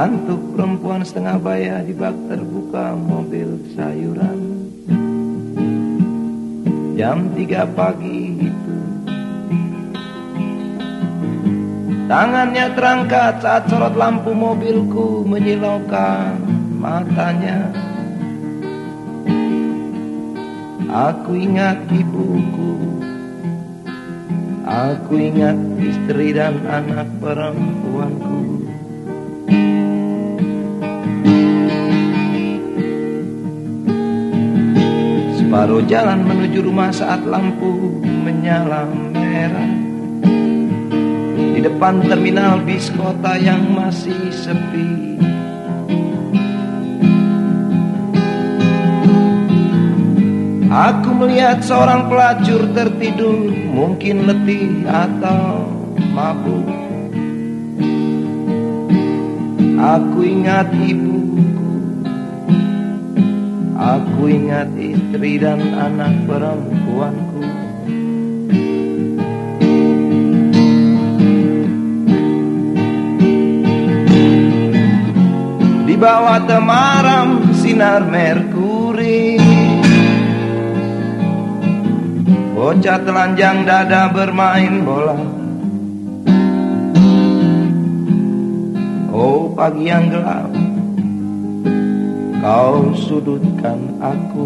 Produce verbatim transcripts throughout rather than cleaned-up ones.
Ngantuk perempuan setengah baya di bak terbuka mobil sayuran. Jam tiga pagi itu tangannya terangkat saat sorot lampu mobilku menyilaukan matanya. Aku ingat ibuku, aku ingat istri dan anak perempuanku. Separuh jalan menuju rumah saat lampu menyala merah. Di depan terminal bis kota yang masih sepi. Aku melihat seorang pelacur tertidur, mungkin letih atau mabuk. Aku ingat ibuku, aku ingat istri dan anak perempuanku. Di bawah temaram sinar merkuri, bocah telanjang dada bermain bola. Oh pagi yang gelap, kau sudutkan aku.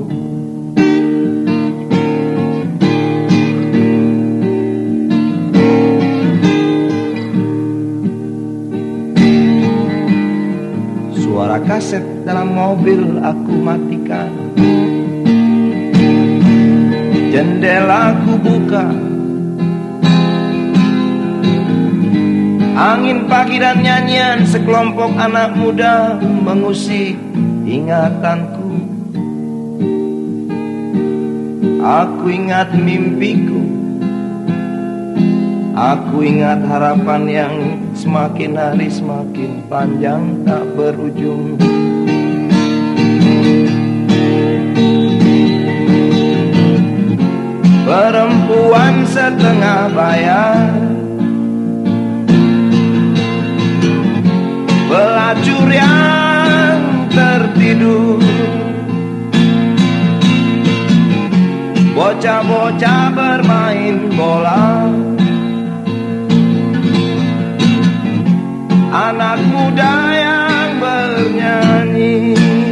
Suara kaset dalam mobil aku matikan. Jendela ku buka, angin pagi dan nyanyian sekelompok anak muda mengusik ingatanku. Aku ingat mimpiku, aku ingat harapan yang semakin hari semakin panjang tak berujung. Perempuan setengah bayar, pelacur yang tertidur, bocah-bocah bermain bola, anak muda yang bernyanyi.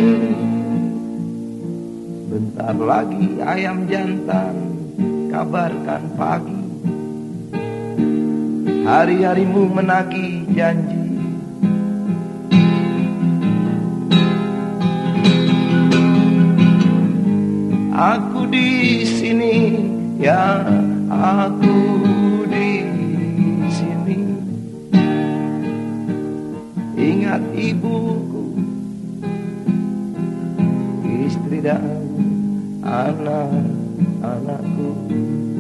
Bentar lagi ayam jantan kabarkan pagi, hari-harimu menagih janji. Aku di sini, ya aku di sini. Ingat ibuku, istri dan anak-anakku.